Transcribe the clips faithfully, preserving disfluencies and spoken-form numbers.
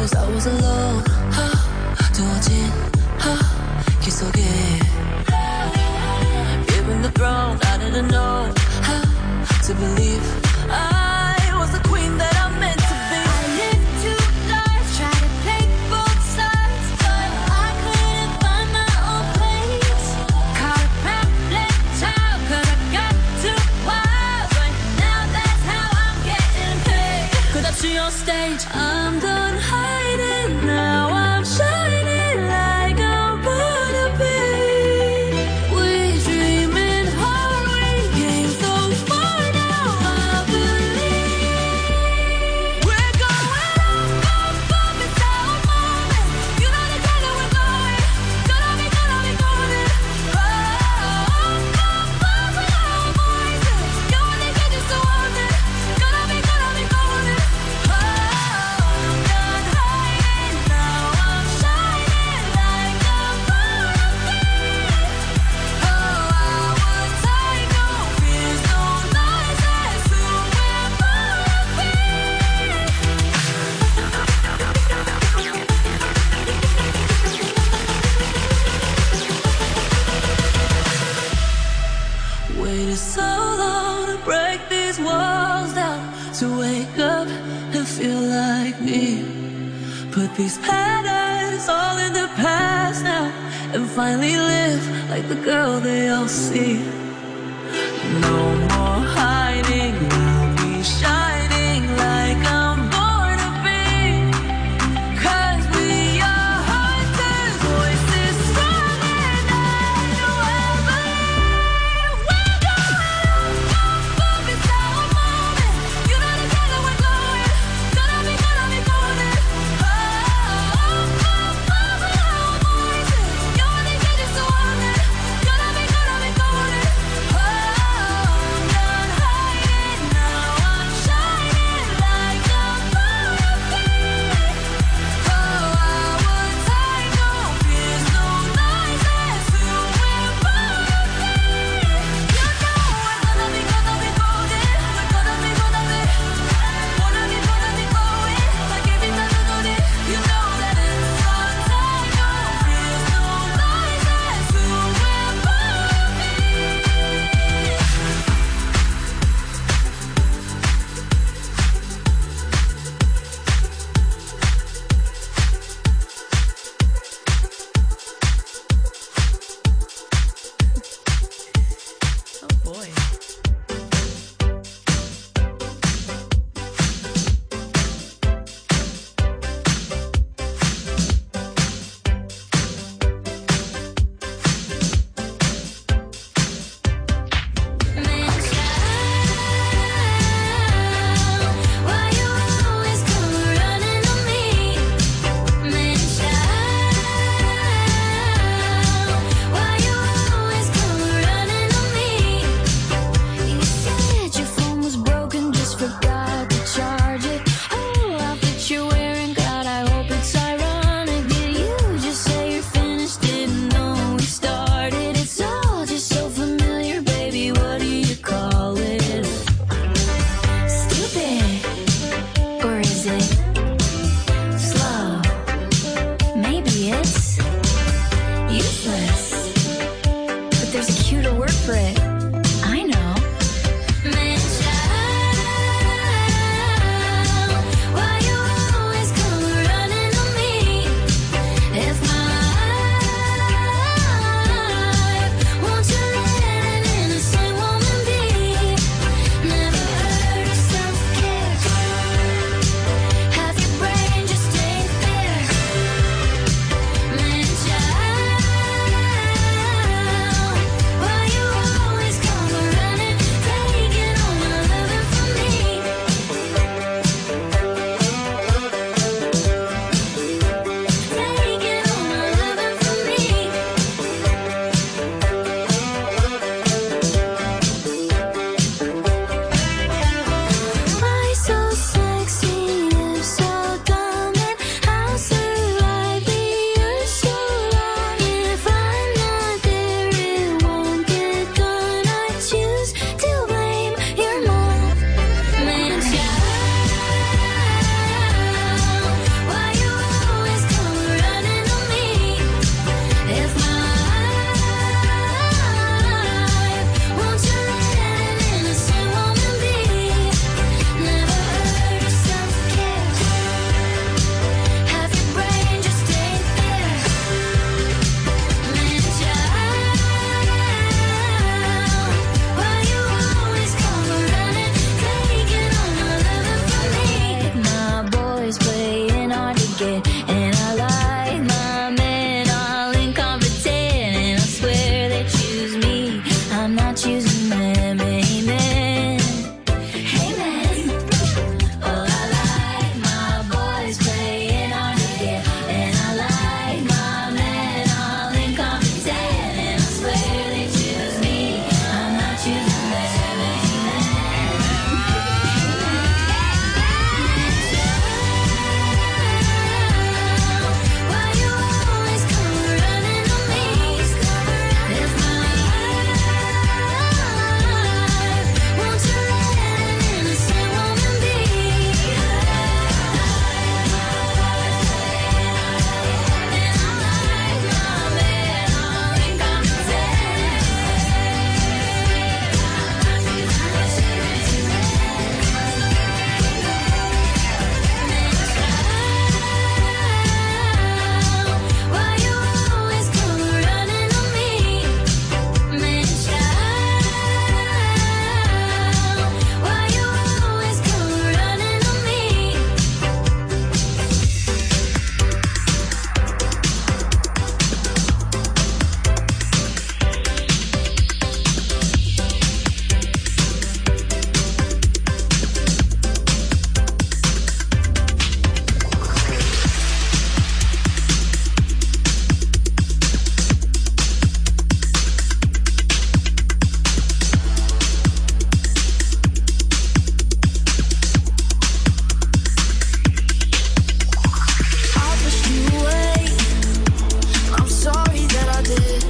Oh choosing them. Amen. Amen. Oh, I like my boys playing hard to get, and I like my men all incompetent, and I swear they choose me. I'm not choosing them. Why you always come running on me? If my life, won't you let an innocent woman be? And I like my men all incompetent. Why you always come running on me? Man, child, why you always come running on me? I pushed you away. I'm sorry that I did.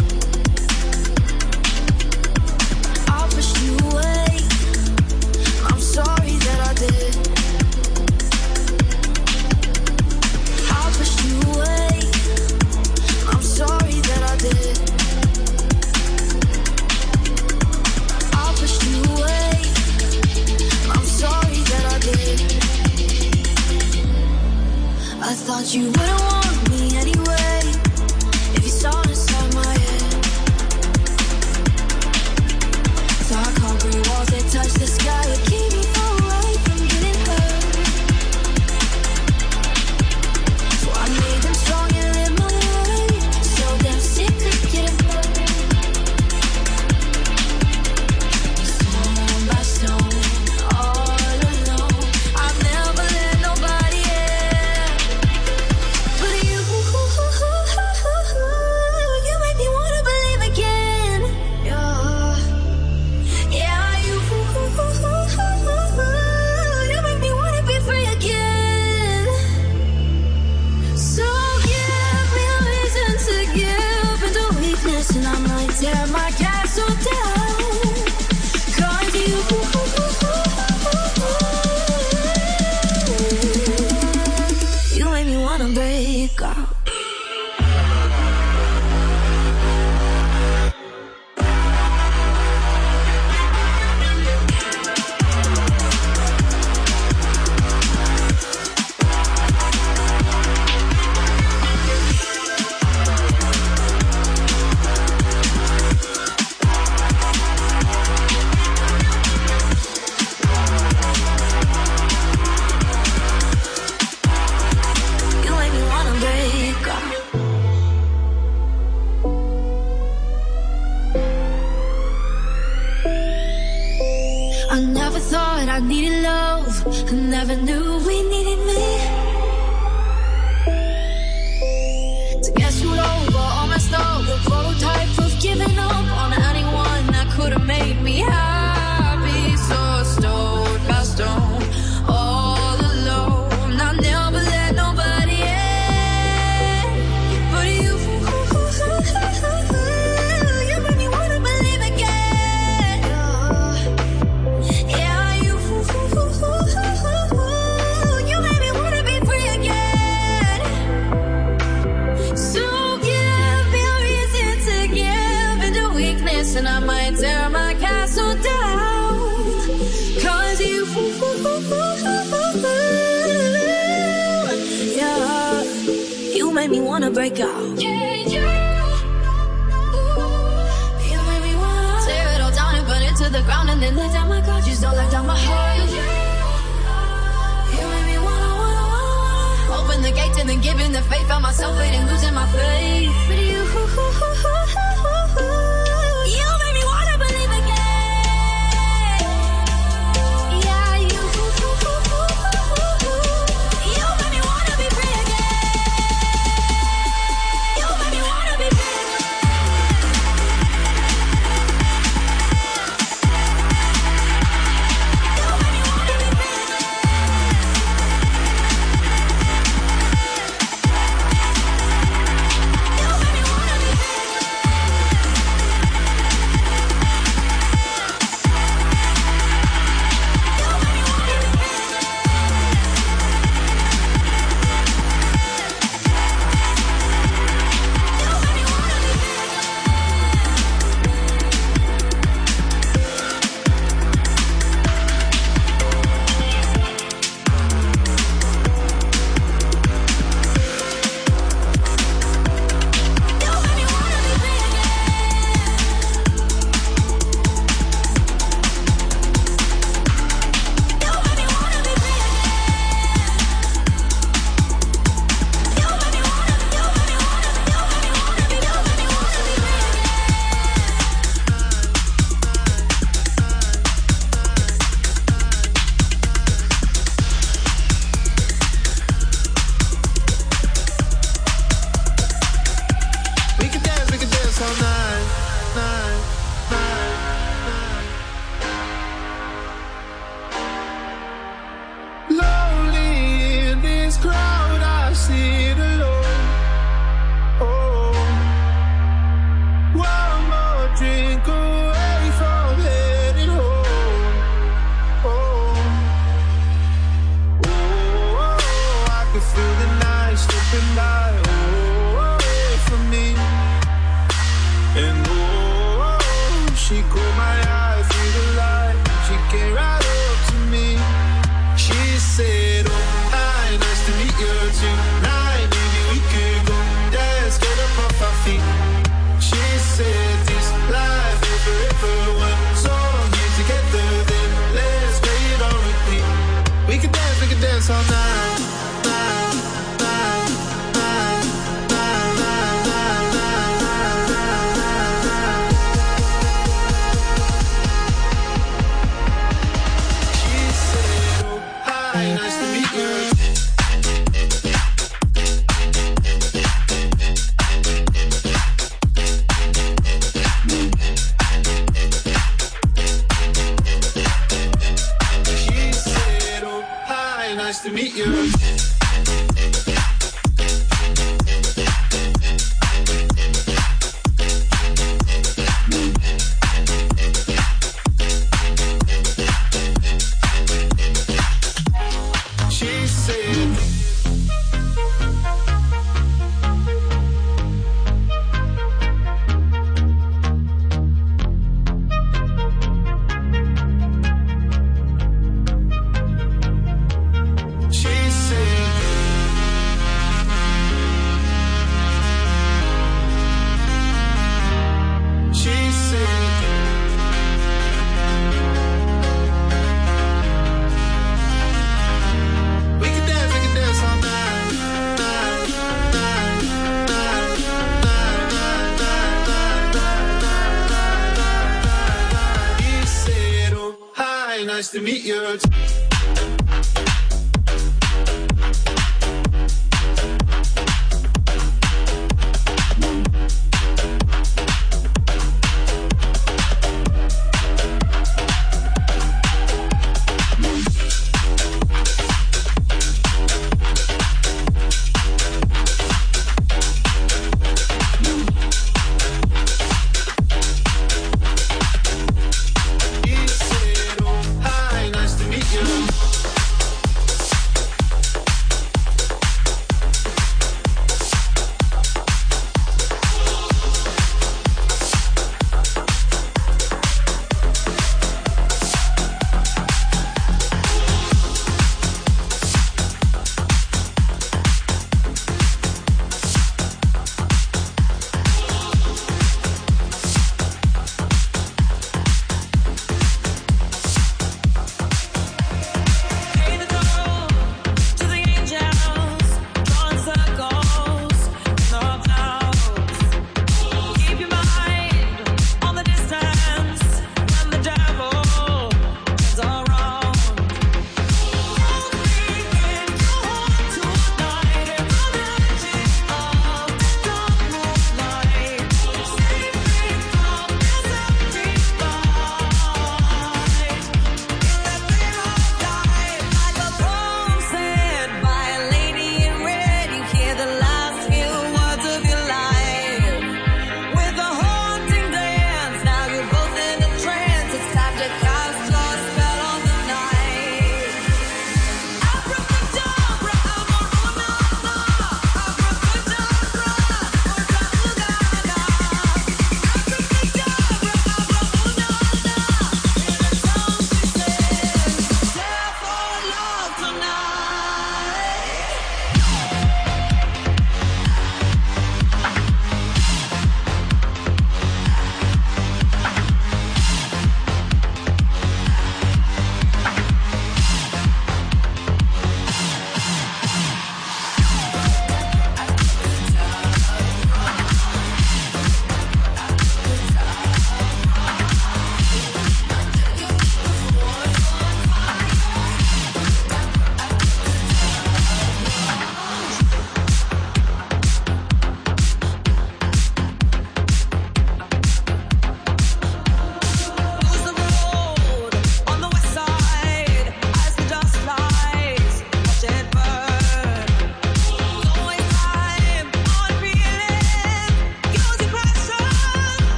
I pushed you away. I'm sorry that I did. I pushed you away. I'm sorry that I did. I pushed you away. I'm sorry that I did. I thought you wouldn't want me anyway, if you saw inside my head. Dark concrete walls that touch the sky would keep me far away from getting hurt. So I made them strong and lived my life, so damn sick of getting hurt. Stone by stone, all alone, I've never let nobody in. But you, you make me wanna believe again. Yeah, yeah, you, you make me wanna be free again. So give me a reason to give into weakness, and I might tear my castle down. 'Cause you, you make me wanna break out. You make me wanna break out. I never thought I needed love. I never knew we needed me. To get screwed over, all messed up, the prototype of giving up on anyone that could have made me happy. So stone by stone, all alone, I never let nobody in. But you, you made me wanna believe again. Yeah, you, you made me wanna be free again. So give me a reason to give into weakness, and I might tear my castle down. 'Cause you, yeah, you made me wanna break out. Yeah, you, you made me wanna tear it all down and burn it to the ground, and then let down my guard. Just don't let down my heart. You made me wanna, wanna, wanna open the gate and then giving the faith. Found myself waiting, losing my faith. But you, you made me wanna believe to meet you. Nice to meet you. He said, oh, hi, nice to meet you.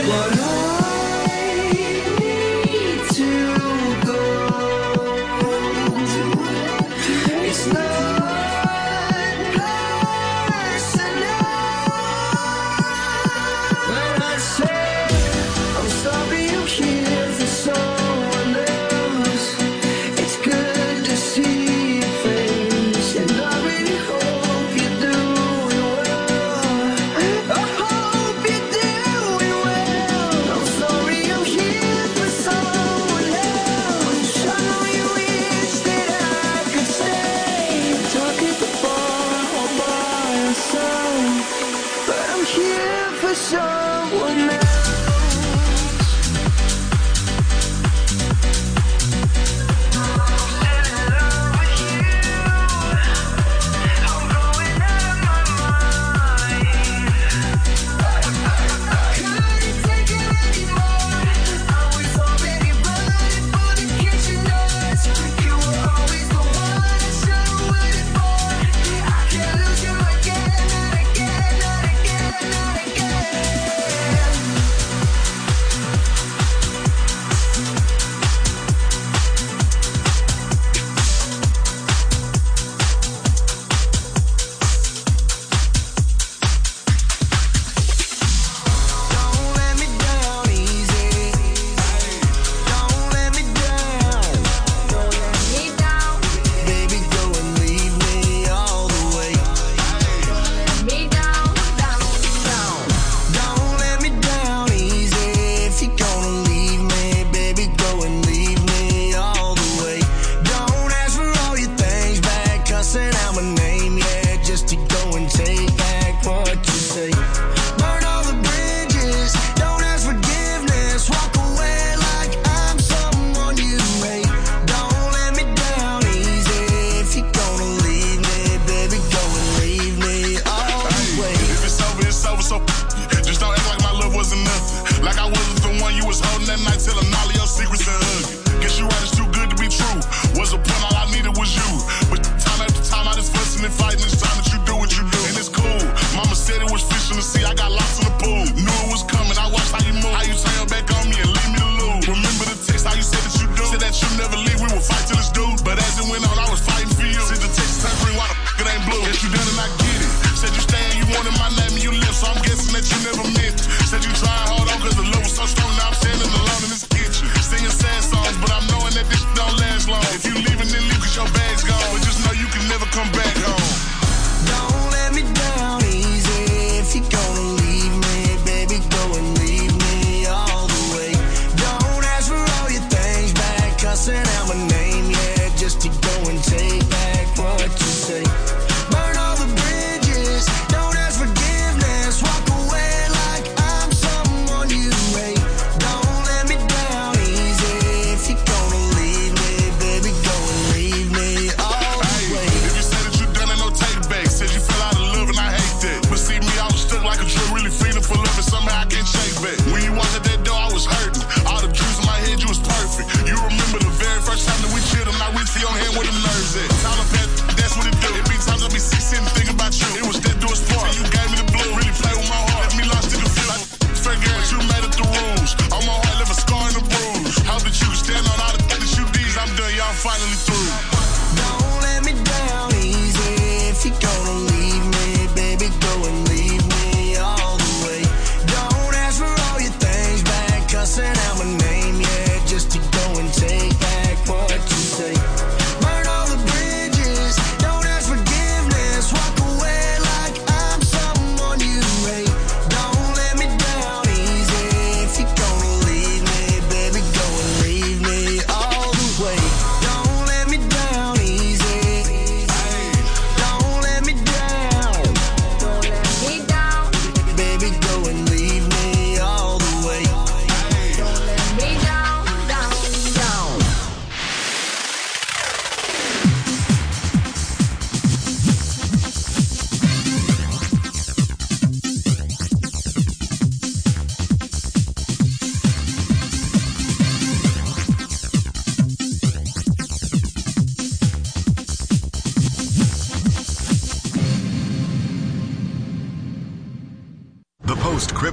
Again, not again, not again.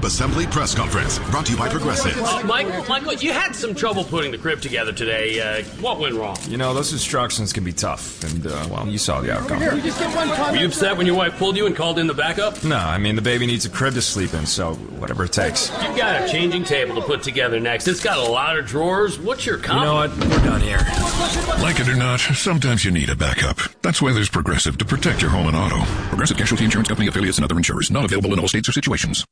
Assembly Press Conference, brought to you by Progressive. Uh, Michael, Michael, you had some trouble putting the crib together today. Uh, what went wrong? You know, those instructions can be tough, and, uh, well, you saw the outcome. Were you upset when your wife pulled you and called in the backup? No, I mean, the baby needs a crib to sleep in, so whatever it takes. You've got a changing table to put together next. It's got a lot of drawers. What's your comment? You know what? We're done here. Like it or not, sometimes you need a backup. That's why there's Progressive to protect your home and auto. Progressive Casualty Insurance Company, affiliates, and other insurers. Not available in all states or situations.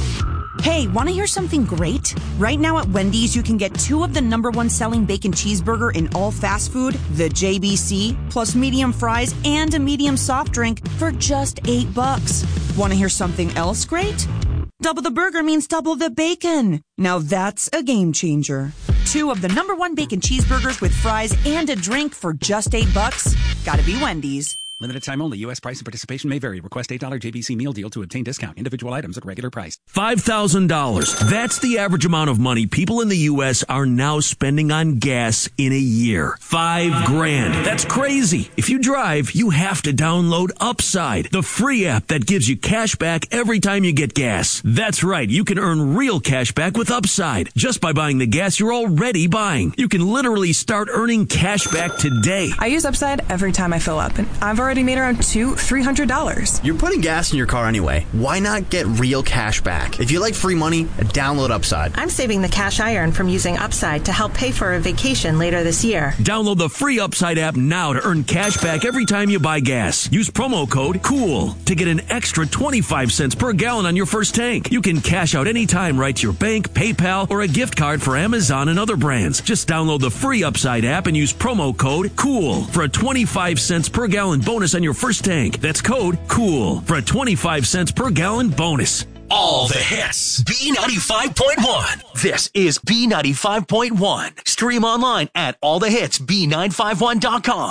Hey, want to hear something great? Right now at Wendy's, you can get two of the number one selling bacon cheeseburger in all fast food, the J B C, plus medium fries and a medium soft drink for just eight bucks. Want to hear something else great? Double the burger means double the bacon. Now that's a game changer. Two of the number one bacon cheeseburgers with fries and a drink for just eight bucks. Gotta be Wendy's. Limited time only. U S price and participation may vary. Request eight dollars J B C meal deal to obtain discount. Individual items at regular price. five thousand dollars. That's the average amount of money people in the U S are now spending on gas in a year. Five grand. That's crazy. If you drive, you have to download Upside, the free app that gives you cash back every time you get gas. That's right. You can earn real cash back with Upside just by buying the gas you're already buying. You can literally start earning cash back today. I use Upside every time I fill up, and I've already made around two, three hundred dollars. You're putting gas in your car anyway. Why not get real cash back? If you like free money, download Upside. I'm saving the cash I earn from using Upside to help pay for a vacation later this year. Download the free Upside app now to earn cash back every time you buy gas. Use promo code COOL to get an extra twenty-five cents per gallon on your first tank. You can cash out anytime right to your bank, PayPal, or a gift card for Amazon and other brands. Just download the free Upside app and use promo code COOL for a twenty-five cents per gallon bonus on your first tank. That's code COOL for a twenty-five cents per gallon bonus. All the hits. B ninety-five point one. This is B ninety-five point one. Stream online at all the hits B nine five one dot com.